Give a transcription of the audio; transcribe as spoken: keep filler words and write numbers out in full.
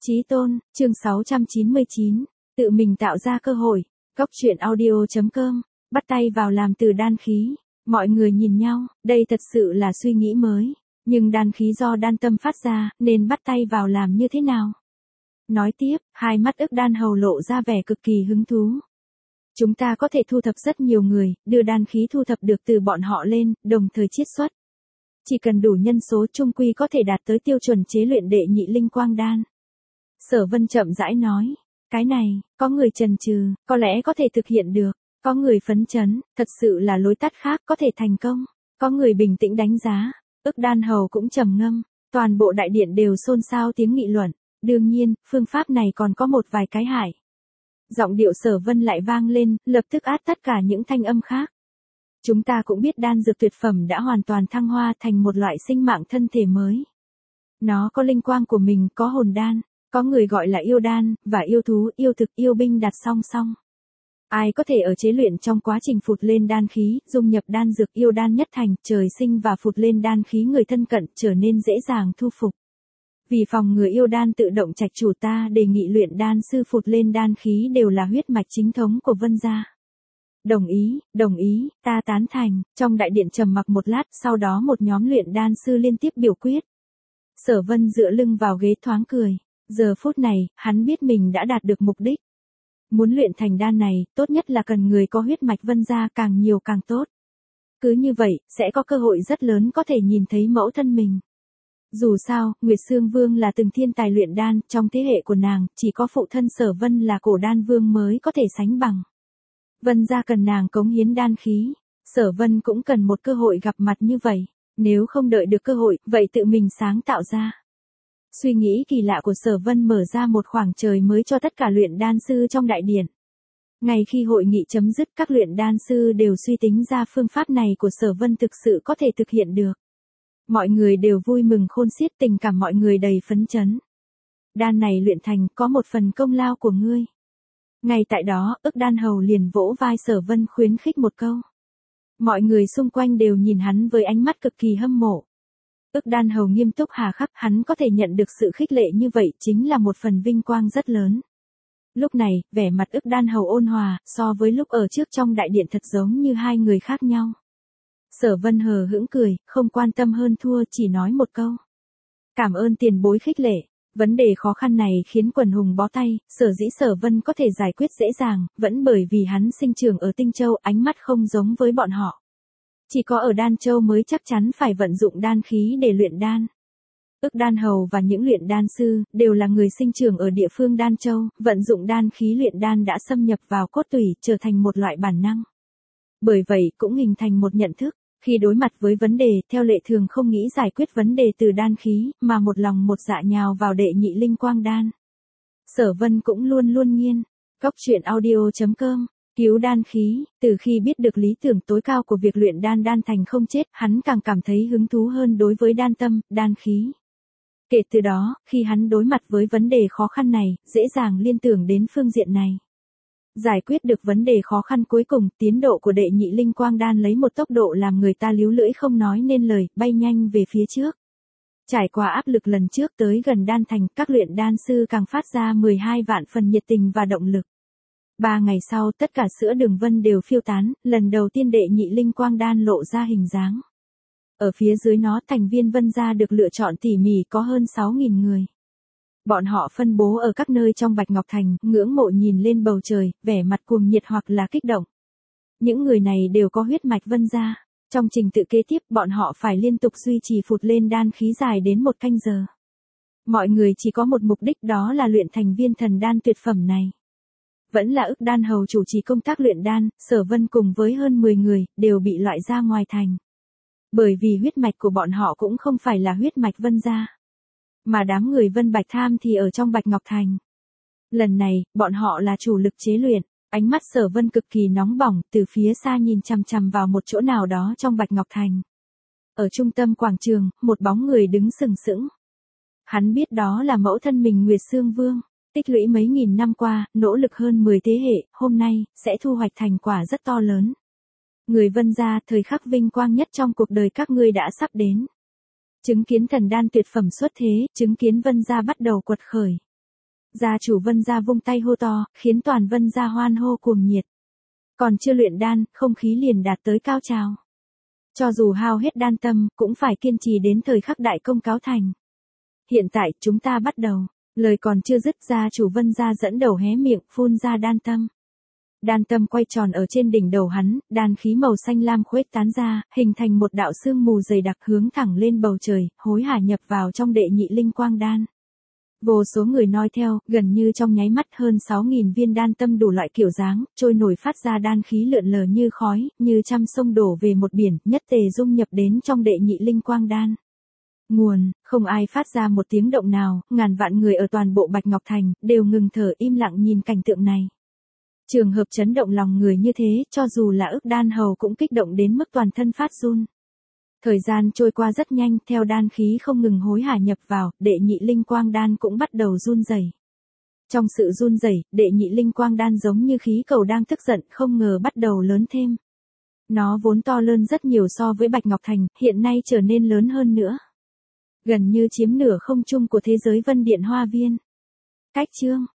Chí tôn, chương sáu trăm chín mươi chín, tự mình tạo ra cơ hội, góc truyện audio chấm com, bắt tay vào làm từ đan khí, mọi người nhìn nhau, đây thật sự là suy nghĩ mới, nhưng đan khí do đan tâm phát ra, nên bắt tay vào làm như thế nào? Nói tiếp, hai mắt ức đan hầu lộ ra vẻ cực kỳ hứng thú. Chúng ta có thể thu thập rất nhiều người, đưa đan khí thu thập được từ bọn họ lên, đồng thời chiết xuất. Chỉ cần đủ nhân số trung quy có thể đạt tới tiêu chuẩn chế luyện đệ nhị linh quang đan. Sở Vân chậm rãi nói, cái này, có người chần chừ, có lẽ có thể thực hiện được, có người phấn chấn, thật sự là lối tắt khác có thể thành công, có người bình tĩnh đánh giá, ức đan hầu cũng trầm ngâm, toàn bộ đại điện đều xôn xao tiếng nghị luận, đương nhiên, phương pháp này còn có một vài cái hại. Giọng điệu Sở Vân lại vang lên, lập tức át tất cả những thanh âm khác. Chúng ta cũng biết đan dược tuyệt phẩm đã hoàn toàn thăng hoa thành một loại sinh mạng thân thể mới. Nó có linh quang của mình, có hồn đan, có người gọi là yêu đan, và yêu thú, yêu thực, yêu binh đặt song song. Ai có thể ở chế luyện trong quá trình phụt lên đan khí, dung nhập đan dược yêu đan nhất thành, trời sinh và phụt lên đan khí người thân cận trở nên dễ dàng thu phục. Vì phòng ngừa yêu đan tự động trạch chủ ta đề nghị luyện đan sư phụt lên đan khí đều là huyết mạch chính thống của Vân gia. Đồng ý, đồng ý, ta tán thành, trong đại điện trầm mặc một lát, sau đó một nhóm luyện đan sư liên tiếp biểu quyết. Sở Vân dựa lưng vào ghế thoáng cười, giờ phút này, hắn biết mình đã đạt được mục đích. Muốn luyện thành đan này, tốt nhất là cần người có huyết mạch Vân gia càng nhiều càng tốt. Cứ như vậy, sẽ có cơ hội rất lớn có thể nhìn thấy mẫu thân mình. Dù sao, Nguyệt Sương Vương là từng thiên tài luyện đan, trong thế hệ của nàng, chỉ có phụ thân Sở Vân là cổ đan vương mới có thể sánh bằng. Vân gia cần nàng cống hiến đan khí, Sở Vân cũng cần một cơ hội gặp mặt như vậy, nếu không đợi được cơ hội, vậy tự mình sáng tạo ra. Suy nghĩ kỳ lạ của Sở Vân mở ra một khoảng trời mới cho tất cả luyện đan sư trong đại điện. Ngay khi hội nghị chấm dứt, các luyện đan sư đều suy tính ra phương pháp này của Sở Vân thực sự có thể thực hiện được. Mọi người đều vui mừng khôn xiết, tình cảm mọi người đầy phấn chấn. Đan này luyện thành có một phần công lao của ngươi. Ngay tại đó, ức đan hầu liền vỗ vai Sở Vân khuyến khích một câu. Mọi người xung quanh đều nhìn hắn với ánh mắt cực kỳ hâm mộ. Ức đan hầu nghiêm túc hà khắc, hắn có thể nhận được sự khích lệ như vậy chính là một phần vinh quang rất lớn. Lúc này, vẻ mặt ức đan hầu ôn hòa, so với lúc ở trước trong đại điện thật giống như hai người khác nhau. Sở Vân hờ hững cười, không quan tâm hơn thua, chỉ nói một câu. Cảm ơn tiền bối khích lệ. Vấn đề khó khăn này khiến quần hùng bó tay, sở dĩ Sở Vân có thể giải quyết dễ dàng, vẫn bởi vì hắn sinh trưởng ở Tinh Châu, ánh mắt không giống với bọn họ. Chỉ có ở Đan Châu mới chắc chắn phải vận dụng đan khí để luyện đan. Ức đan hầu và những luyện đan sư, đều là người sinh trưởng ở địa phương Đan Châu, vận dụng đan khí luyện đan đã xâm nhập vào cốt tủy, trở thành một loại bản năng. Bởi vậy, cũng hình thành một nhận thức. Khi đối mặt với vấn đề, theo lệ thường không nghĩ giải quyết vấn đề từ đan khí, mà một lòng một dạ nhào vào đệ nhị linh quang đan. Sở Vân cũng luôn luôn nghiên, góc truyện audio chấm com, cứu đan khí, từ khi biết được lý tưởng tối cao của việc luyện đan đan thành không chết, hắn càng cảm thấy hứng thú hơn đối với đan tâm, đan khí. Kể từ đó, khi hắn đối mặt với vấn đề khó khăn này, dễ dàng liên tưởng đến phương diện này. Giải quyết được vấn đề khó khăn cuối cùng, tiến độ của đệ nhị linh quang đan lấy một tốc độ làm người ta líu lưỡi không nói nên lời, bay nhanh về phía trước. Trải qua áp lực lần trước tới gần đan thành, các luyện đan sư càng phát ra mười hai vạn phần nhiệt tình và động lực. Ba ngày sau, tất cả sữa đường vân đều phiêu tán, lần đầu tiên đệ nhị linh quang đan lộ ra hình dáng. Ở phía dưới nó, thành viên Vân gia được lựa chọn tỉ mỉ có hơn sáu nghìn người. Bọn họ phân bố ở các nơi trong Bạch Ngọc Thành, ngưỡng mộ nhìn lên bầu trời, vẻ mặt cuồng nhiệt hoặc là kích động. Những người này đều có huyết mạch Vân gia. Trong trình tự kế tiếp, bọn họ phải liên tục duy trì phụt lên đan khí dài đến một canh giờ. Mọi người chỉ có một mục đích, đó là luyện thành viên thần đan tuyệt phẩm này. Vẫn là ức đan hầu chủ trì công tác luyện đan, Sở Vân cùng với hơn mười người, đều bị loại ra ngoài thành. Bởi vì huyết mạch của bọn họ cũng không phải là huyết mạch Vân gia. Mà đám người Vân Bạch Tham thì ở trong Bạch Ngọc Thành. Lần này, bọn họ là chủ lực chế luyện, ánh mắt Sở Vân cực kỳ nóng bỏng, từ phía xa nhìn chằm chằm vào một chỗ nào đó trong Bạch Ngọc Thành. Ở trung tâm quảng trường, một bóng người đứng sừng sững. Hắn biết đó là mẫu thân mình Nguyệt Sương Vương, tích lũy mấy nghìn năm qua, nỗ lực hơn mười thế hệ, hôm nay, sẽ thu hoạch thành quả rất to lớn. Người Vân gia, thời khắc vinh quang nhất trong cuộc đời các ngươi đã sắp đến. Chứng kiến thần đan tuyệt phẩm xuất thế, chứng kiến Vân gia bắt đầu quật khởi. Gia chủ Vân gia vung tay hô to, khiến toàn Vân gia hoan hô cuồng nhiệt. Còn chưa luyện đan, không khí liền đạt tới cao trào. Cho dù hao hết đan tâm, cũng phải kiên trì đến thời khắc đại công cáo thành. Hiện tại, chúng ta bắt đầu. Lời còn chưa dứt, gia chủ Vân gia dẫn đầu hé miệng, phun ra đan tâm. Đan tâm quay tròn ở trên đỉnh đầu hắn, đan khí màu xanh lam khuếch tán ra, hình thành một đạo sương mù dày đặc hướng thẳng lên bầu trời, hối hả nhập vào trong đệ nhị linh quang đan. Vô số người noi theo, gần như trong nháy mắt hơn sáu nghìn viên đan tâm đủ loại kiểu dáng, trôi nổi phát ra đan khí lượn lờ như khói, như trăm sông đổ về một biển, nhất tề dung nhập đến trong đệ nhị linh quang đan. Nguồn, không ai phát ra một tiếng động nào, ngàn vạn người ở toàn bộ Bạch Ngọc Thành, đều ngừng thở im lặng nhìn cảnh tượng này. Trường hợp chấn động lòng người như thế, cho dù là ức đan hầu cũng kích động đến mức toàn thân phát run. Thời gian trôi qua rất nhanh, theo đan khí không ngừng hối hả nhập vào, đệ nhị linh quang đan cũng bắt đầu run rẩy. Trong sự run rẩy, đệ nhị linh quang đan giống như khí cầu đang tức giận, không ngờ bắt đầu lớn thêm. Nó vốn to lớn rất nhiều so với Bạch Ngọc Thành, hiện nay trở nên lớn hơn nữa. Gần như chiếm nửa không trung của thế giới Vân Điện Hoa Viên. Cách chương